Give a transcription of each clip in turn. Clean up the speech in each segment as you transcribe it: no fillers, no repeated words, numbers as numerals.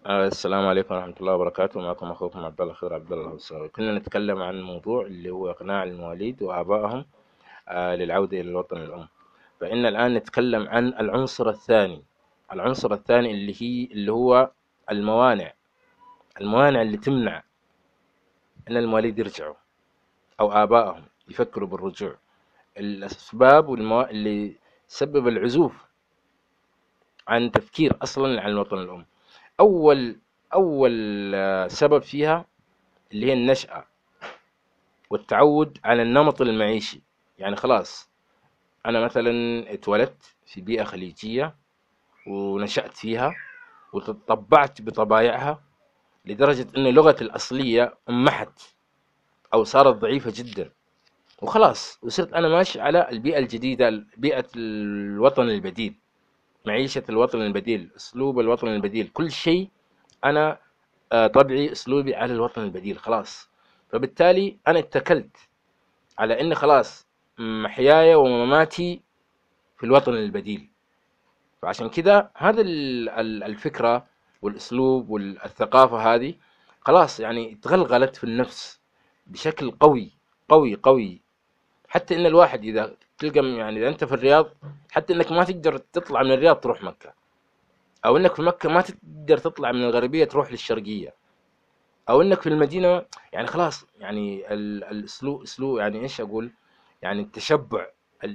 السلام عليكم ورحمة الله وبركاته. معكم أخوكم عبد الله خضر عبد الله الهوساوي. كنا نتكلم عن موضوع اللي هو إقناع المواليد وآبائهم للعودة إلى الوطن الأم. فإن الآن نتكلم عن العنصر الثاني. العنصر الثاني اللي هو الموانع. الموانع اللي تمنع أن المواليد يرجعوا أو آبائهم يفكروا بالرجوع. الأسباب اللي تسبب العزوف عن تفكير أصلا عن الوطن الأم. أول أول سبب فيها اللي هي النشأة والتعود على النمط المعيشي. يعني خلاص أنا مثلا اتولدت في بيئة خليجية ونشأت فيها وتطبعت بطبايعها لدرجة أن لغتي الأصلية انمحت أو صارت ضعيفة جدا، وخلاص وصرت أنا ماشي على البيئة الجديدة، بيئة الوطن البديل، معيشة الوطن البديل، أسلوب الوطن البديل، كل شيء أنا طبعي أسلوبي على الوطن البديل خلاص. فبالتالي أنا اتكلت على إن خلاص محياي ومماتي في الوطن البديل. فعشان كده هذا الفكرة والأسلوب والثقافة هذه خلاص يعني تغلغلت في النفس بشكل قوي قوي قوي. حتى إن الواحد إذا تلقى يعني إذا أنت في الرياض، حتى إنك ما تقدر تطلع من الرياض تروح مكة، أو إنك في مكة ما تقدر تطلع من الغربية تروح للشرقية، أو إنك في المدينة يعني خلاص يعني الأسلوب يعني إيش أقول، يعني التشبع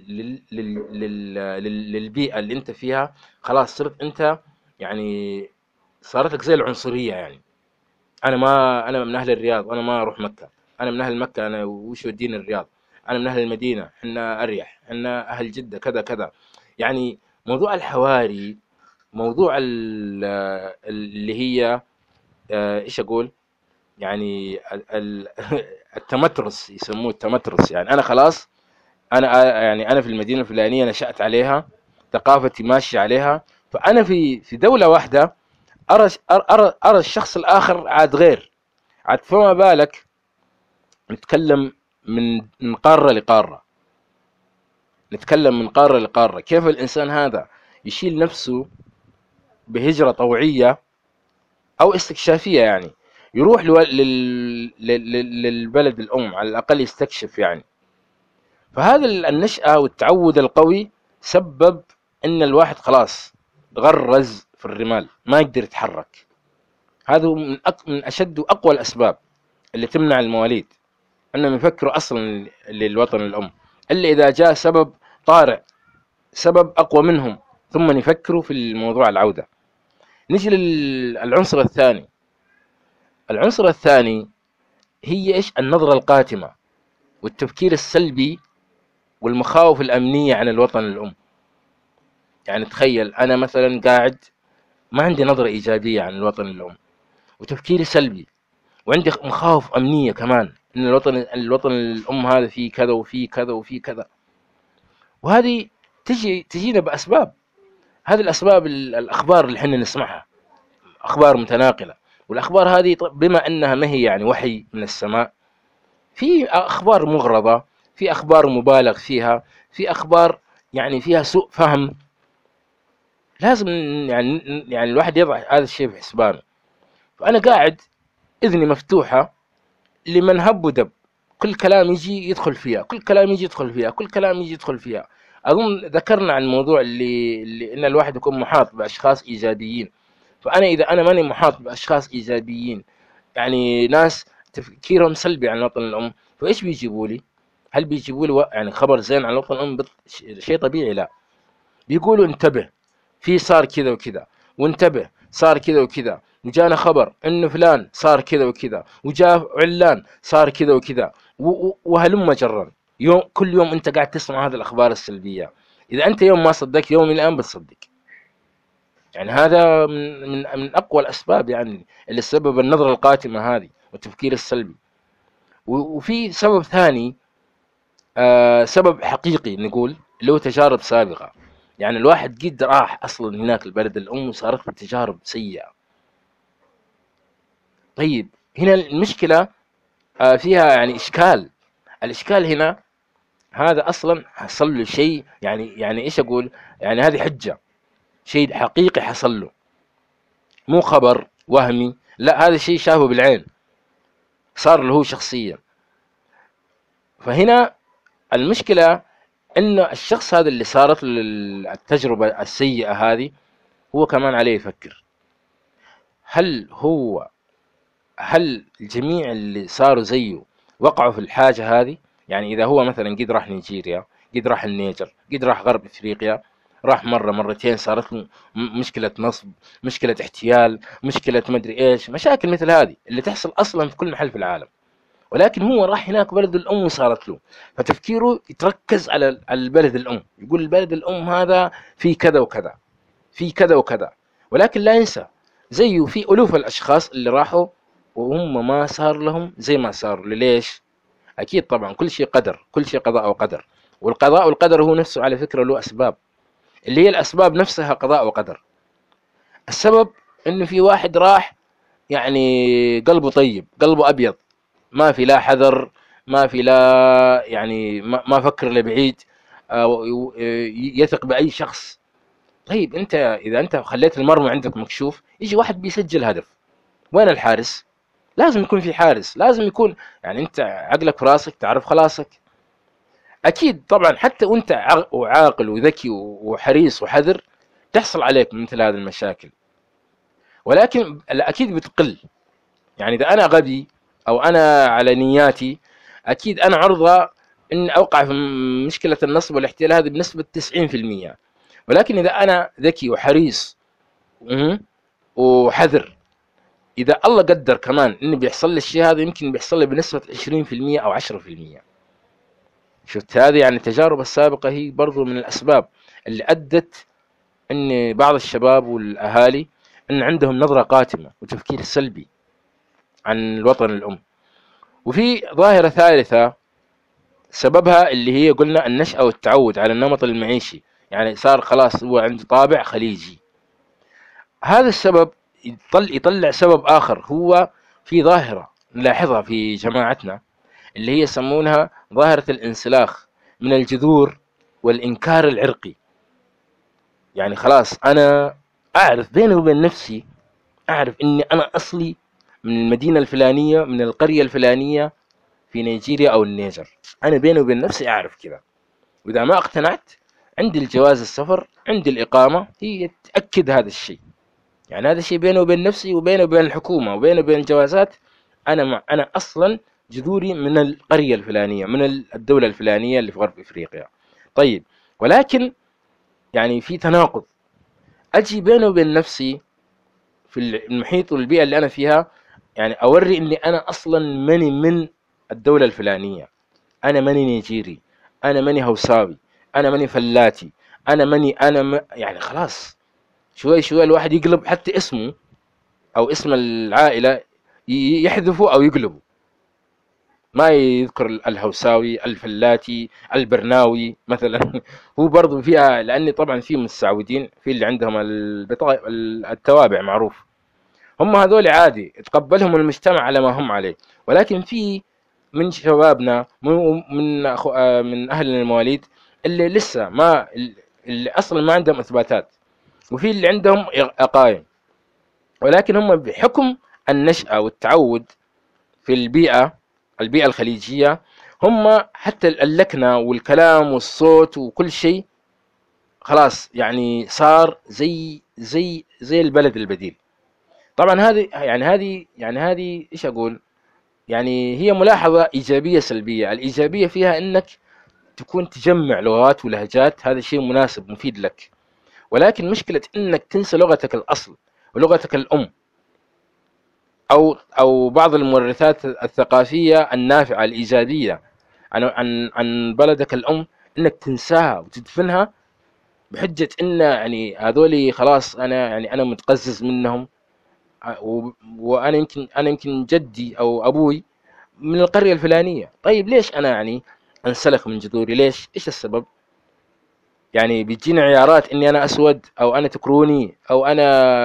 للبيئة اللي أنت فيها خلاص صرت أنت يعني صارت لك زي العنصرية. يعني أنا من أهل الرياض، أنا ما أروح مكة. أنا من أهل مكة، أنا وش يوديني الرياض؟ أنا من أهل المدينة، إحنا أريح، إحنا أهل جدة كذا كذا. يعني موضوع الحواري، موضوع اللي هي إيش أقول، يعني التمترس، يسموه التمترس. يعني أنا خلاص أنا يعني أنا في المدينة الفلانية نشأت عليها، ثقافتي ماشية عليها، فأنا في دولة واحدة أرى الشخص الآخر عاد غير. عاد فما بالك نتكلم من قارة لقارة، نتكلم من قارة لقارة، كيف الإنسان هذا يشيل نفسه بهجرة طوعية أو استكشافية، يعني يروح للبلد الأم على الأقل يستكشف يعني. فهذا النشأة والتعود القوي سبب ان الواحد خلاص غرز في الرمال ما يقدر يتحرك. هذا من اشد واقوى الاسباب اللي تمنع المواليد انهم يفكروا اصلا للوطن الام، الا اذا جاء سبب طارئ، سبب اقوى منهم، ثم يفكروا في الموضوع العودة. نجي للعنصر الثاني. العنصر الثاني هي ايش؟ النظرة القاتمة والتفكير السلبي والمخاوف الامنية عن الوطن الام. يعني تخيل انا مثلا قاعد ما عندي نظرة إيجابية عن الوطن الأم، وتفكيري سلبي، وعندي مخاوف أمنية كمان إن الوطن الأم هذا فيه كذا وفيه كذا وفيه كذا. وهذه تجينا بأسباب. هذه الأسباب الأخبار اللي احنا نسمعها أخبار متناقلة، والأخبار هذه بما أنها ما هي يعني وحي من السماء، في أخبار مغرضة، في أخبار مبالغ فيها، في أخبار يعني فيها سوء فهم. لازم يعني الواحد يضع هذا الشيء في حسبانه. فأنا قاعد إذني مفتوحة لمن هب ودب، كل كلام يجي يدخل فيها، كل كلام يجي يدخل فيها، كل كلام يجي يدخل فيها. أظن ذكرنا عن الموضوع اللي إن الواحد يكون محاط بأشخاص إيجابيين. فأنا إذا أنا ماني محاط بأشخاص إيجابيين، يعني ناس تفكيرهم سلبي عن الوطن الأم، فإيش بيجيبوا لي؟ هل بيجيبوا لي يعني خبر زين عن الوطن الأم؟ شيء طبيعي؟ لا، بيقولوا انتبه، في صار كذا وكذا، وانتبه صار كذا وكذا، وجانا خبر انه فلان صار كذا وكذا، وجاء علان صار كذا وكذا، وهلم جرا. كل يوم انت قاعد تسمع هذه الاخبار السلبيه. اذا انت يوم ما صدقت، يوم من الايام بتصدق. يعني هذا من اقوى الاسباب يعني اللي سبب النظره القاتمه هذه والتفكير السلبي. وفي سبب ثاني، سبب حقيقي نقول، اللي هو تجارب سابقة. يعني الواحد قد راح أصلا هناك البلد الأم وصارت له تجارب سيئة. طيب هنا المشكلة فيها يعني إشكال. الإشكال هنا هذا أصلا حصل له شيء، يعني إيش أقول، يعني هذه حجة، شيء حقيقي حصل له، مو خبر وهمي، لا هذا شيء شافه بالعين، صار له شخصيا. فهنا المشكلة إنه الشخص هذا اللي صارت له التجربة السيئة هذه، هو كمان عليه يفكر، هل الجميع اللي صاروا زيه وقعوا في الحاجة هذه؟ يعني إذا هو مثلا قد راح نيجيريا، قد راح النيجر، قد راح غرب إفريقيا، راح مرة مرتين صارت له مشكلة نصب، مشكلة احتيال، مشكلة مدري إيش، مشاكل مثل هذه اللي تحصل أصلا في كل محل في العالم، ولكن هو راح هناك بلد الأم وصارت له، فتفكيره يتركز على البلد الأم، يقول البلد الأم هذا في كذا وكذا، في كذا وكذا، ولكن لا ينسى زيه في ألوف الأشخاص اللي راحوا وهم ما صار لهم زي ما صار. ليش؟ أكيد طبعا كل شيء قدر، كل شيء قضاء وقدر، والقضاء والقدر هو نفسه على فكرة له أسباب، اللي هي الأسباب نفسها قضاء وقدر. السبب إنه في واحد راح يعني قلبه طيب، قلبه أبيض، ما في لا حذر، ما في لا يعني ما فكر لبعيد، يثق بأي شخص. طيب أنت إذا أنت خليت المرمى عندك مكشوف، يجي واحد بيسجل هدف، وين الحارس؟ لازم يكون في حارس، لازم يكون، يعني أنت عقلك في راسك تعرف خلاصك. أكيد طبعا حتى وأنت عاقل وذكي وحريص وحذر تحصل عليك مثل هذه المشاكل، ولكن أكيد بتقل. يعني إذا أنا غبي أو أنا على نياتي، أكيد أنا عرضة إن أوقع في مشكلة النصب والاحتيال هذه بنسبة 90%، ولكن إذا أنا ذكي وحريص وحذر، إذا الله قدر كمان إن بيحصل لي الشيء هذا، يمكن بيحصل لي بنسبة 20% أو 10%. شفت هذه؟ يعني التجارب السابقة هي برضو من الأسباب اللي أدت إن بعض الشباب والأهالي إن عندهم نظرة قاتمة وتفكير سلبي عن الوطن الأم. وفي ظاهرة ثالثة سببها اللي هي قلنا النشأة والتعود على النمط المعيشي، يعني صار خلاص هو عنده طابع خليجي. هذا السبب يطلع سبب آخر، هو في ظاهرة نلاحظها في جماعتنا اللي هي يسمونها ظاهرة الانسلاخ من الجذور والإنكار العرقي. يعني خلاص أنا أعرف بيني وبين نفسي، أعرف إني أنا أصلي من المدينة الفلانية، من القرية الفلانية في نيجيريا أو النيجر، أنا بيني وبين نفسي أعرف كذا. وإذا ما اقتنعت، عندي الجواز السفر، عندي الإقامة، هي تأكد هذا الشيء. يعني هذا الشيء بيني وبين نفسي وبيني وبين الحكومة وبيني وبين الجوازات، أنا أصلا جذوري من القرية الفلانية، من الدولة الفلانية اللي في غرب إفريقيا. طيب، ولكن يعني في تناقض، أجي بيني وبين نفسي في المحيط والبيئة اللي أنا فيها، يعني أوري إني أنا أصلا ماني من الدولة الفلانية، أنا ماني نيجيري، أنا ماني هوساوي، أنا ماني فلاتي، أنا ماني يعني خلاص شوي شوي الواحد يقلب حتى اسمه أو اسم العائلة يحذفه أو يقلبه، ما يذكر الهوساوي، الفلاتي، البرناوي مثلا. هو برضو فيها، لأني طبعا في مستعودين، في اللي عندهم التوابع معروف، هم هذول عادي يتقبلهم المجتمع على ما هم عليه. ولكن في من شبابنا، من أهلنا المواليد اللي لسه ما، اللي أصلا ما عندهم إثباتات، وفي اللي عندهم أقايم، ولكن هم بحكم النشأة والتعود في البيئة الخليجية، هم حتى اللكنة والكلام والصوت وكل شيء خلاص يعني صار زي البلد البديل. طبعا هذه ايش اقول، يعني هي ملاحظة إيجابية سلبية. الإيجابية فيها إنك تكون تجمع لغات ولهجات، هذا شيء مناسب مفيد لك، ولكن مشكلة إنك تنسى لغتك الأصل ولغتك الأم، أو بعض المورثات الثقافية النافعة الإيجابية عن بلدك الأم، إنك تنساها وتدفنها بحجة إن يعني هذولي خلاص أنا متقزز منهم، وأنا يمكن جدي أو أبوي من القرية الفلانية. طيب ليش أنا يعني أنسلخ من جذوري؟ ليش؟ إيش السبب؟ يعني بيجيني عيارات إني أنا أسود، أو أنا تكروني، أو أنا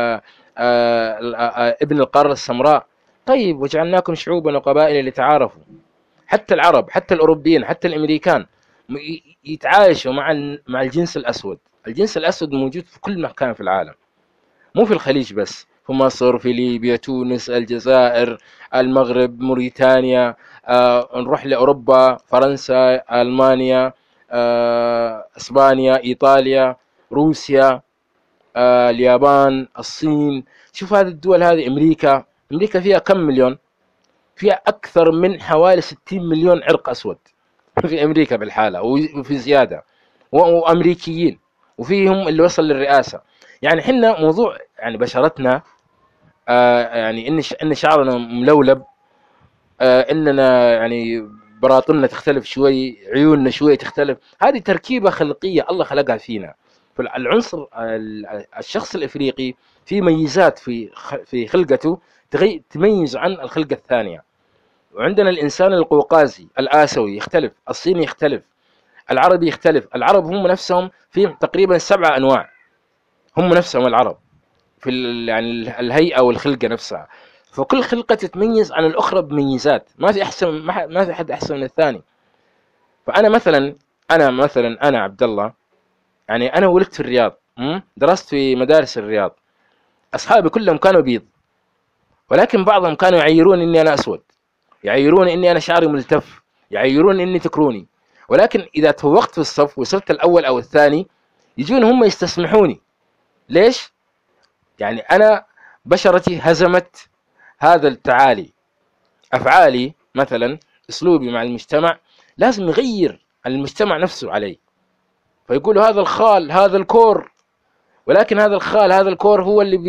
ابن القارة السمراء. طيب وجعلناكم شعوبا وقبائل لتعارفوا. حتى العرب، حتى الأوروبيين، حتى الأمريكان يتعايشوا مع الجنس الأسود. الجنس الأسود موجود في كل مكان في العالم، مو في الخليج بس، في مصر، في ليبيا، تونس، الجزائر، المغرب، موريتانيا، نروح لأوروبا، فرنسا، ألمانيا، إسبانيا، إيطاليا، روسيا، اليابان، الصين. شوف هذه الدول هذه، أمريكا فيها كم مليون؟ فيها أكثر من حوالي 60 مليون عرق أسود في أمريكا بالحالة وفي زيادة، وأمريكيين، وفيهم اللي وصل للرئاسة. يعني حنا موضوع يعني بشرتنا، يعني إن شعرنا ملولب، إننا يعني براطننا تختلف شوي، عيوننا شوي تختلف، هذه تركيبة خلقية الله خلقها فينا. فالعنصر الشخص الإفريقي في ميزات في خلقته تميز عن الخلقة الثانية. وعندنا الإنسان القوقازي الآسيوي يختلف، الصيني يختلف، العربي يختلف. العرب هم نفسهم فيهم تقريبا 7 أنواع، هم نفسهم العرب في يعني الهيئة والخلقة نفسها. فكل خلقة تتميز عن الأخرى بميزات، ما في حد أحسن من الثاني. فأنا مثلا أنا عبد الله، يعني أنا ولدت في الرياض، درست في مدارس الرياض. أصحابي كلهم كانوا بيض، ولكن بعضهم كانوا يعيرون إني أنا أسود، يعيرون إني أنا شعري ملتف، يعيرون إني تكروني. ولكن إذا توقت في الصف وصرت الأول أو الثاني، يجون هم يستسمحوني. ليش؟ يعني أنا بشرتي هزمت هذا التعالي. أفعالي مثلا، أسلوبي مع المجتمع لازم يغير المجتمع نفسه علي. فيقولوا هذا الخال، هذا الكور. ولكن هذا الخال، هذا الكور هو اللي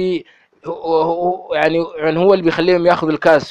يعني هو اللي بيخليهم ياخذ الكاس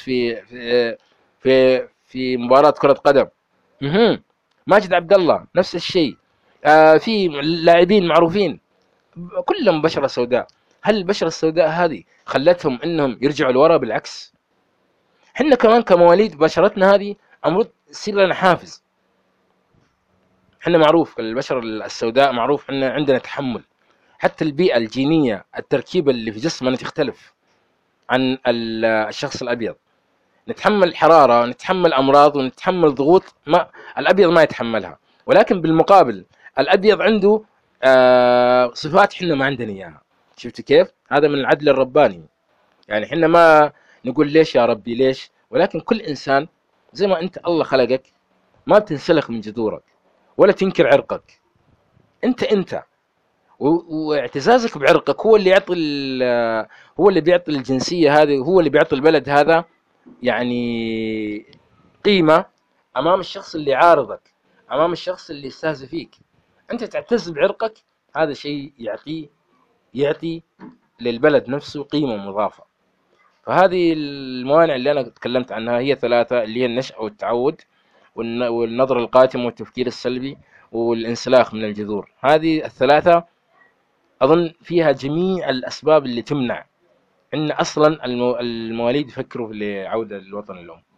في مباراة كرة قدم. ماجد عبد الله نفس الشيء. في لاعبين معروفين كلهم بشرة سوداء. هل البشرة السوداء هذه خلتهم انهم يرجعوا لورا؟ بالعكس، حنا كمان كمواليد بشرتنا هذه المفروض يصير لنا حافز. حنا معروف البشرة السوداء، معروف حنا عندنا تحمل. حتى البيئة الجينية، التركيبة اللي في جسمنا تختلف عن الشخص الأبيض. نتحمل حرارة، نتحمل أمراض، ونتحمل ضغوط ما الأبيض ما يتحملها. ولكن بالمقابل الأبيض عنده صفات حنا ما عندنا إياها. شفت كيف؟ هذا من العدل الرباني. يعني حنا ما نقول ليش يا ربي ليش، ولكن كل إنسان زي ما أنت الله خلقك، ما بتنسلخ من جذورك ولا تنكر عرقك. أنت واعتزازك بعرقك هو اللي يعطي هو اللي بيعطي الجنسية هذه، هو اللي بيعطي البلد هذا يعني قيمة أمام الشخص اللي عارضك، أمام الشخص اللي يستهزئ فيك. أنت تعتز بعرقك، هذا شيء يعطي للبلد نفسه قيمة مضافة. فهذه الموانع اللي أنا تكلمت عنها هي 3، اللي هي النشأة والتعود والنظرة القاتمة والتفكير السلبي والانسلاخ من الجذور. هذه ال3 أظن فيها جميع الأسباب اللي تمنع إن أصلا المواليد يفكروا في العودة للوطن الأم.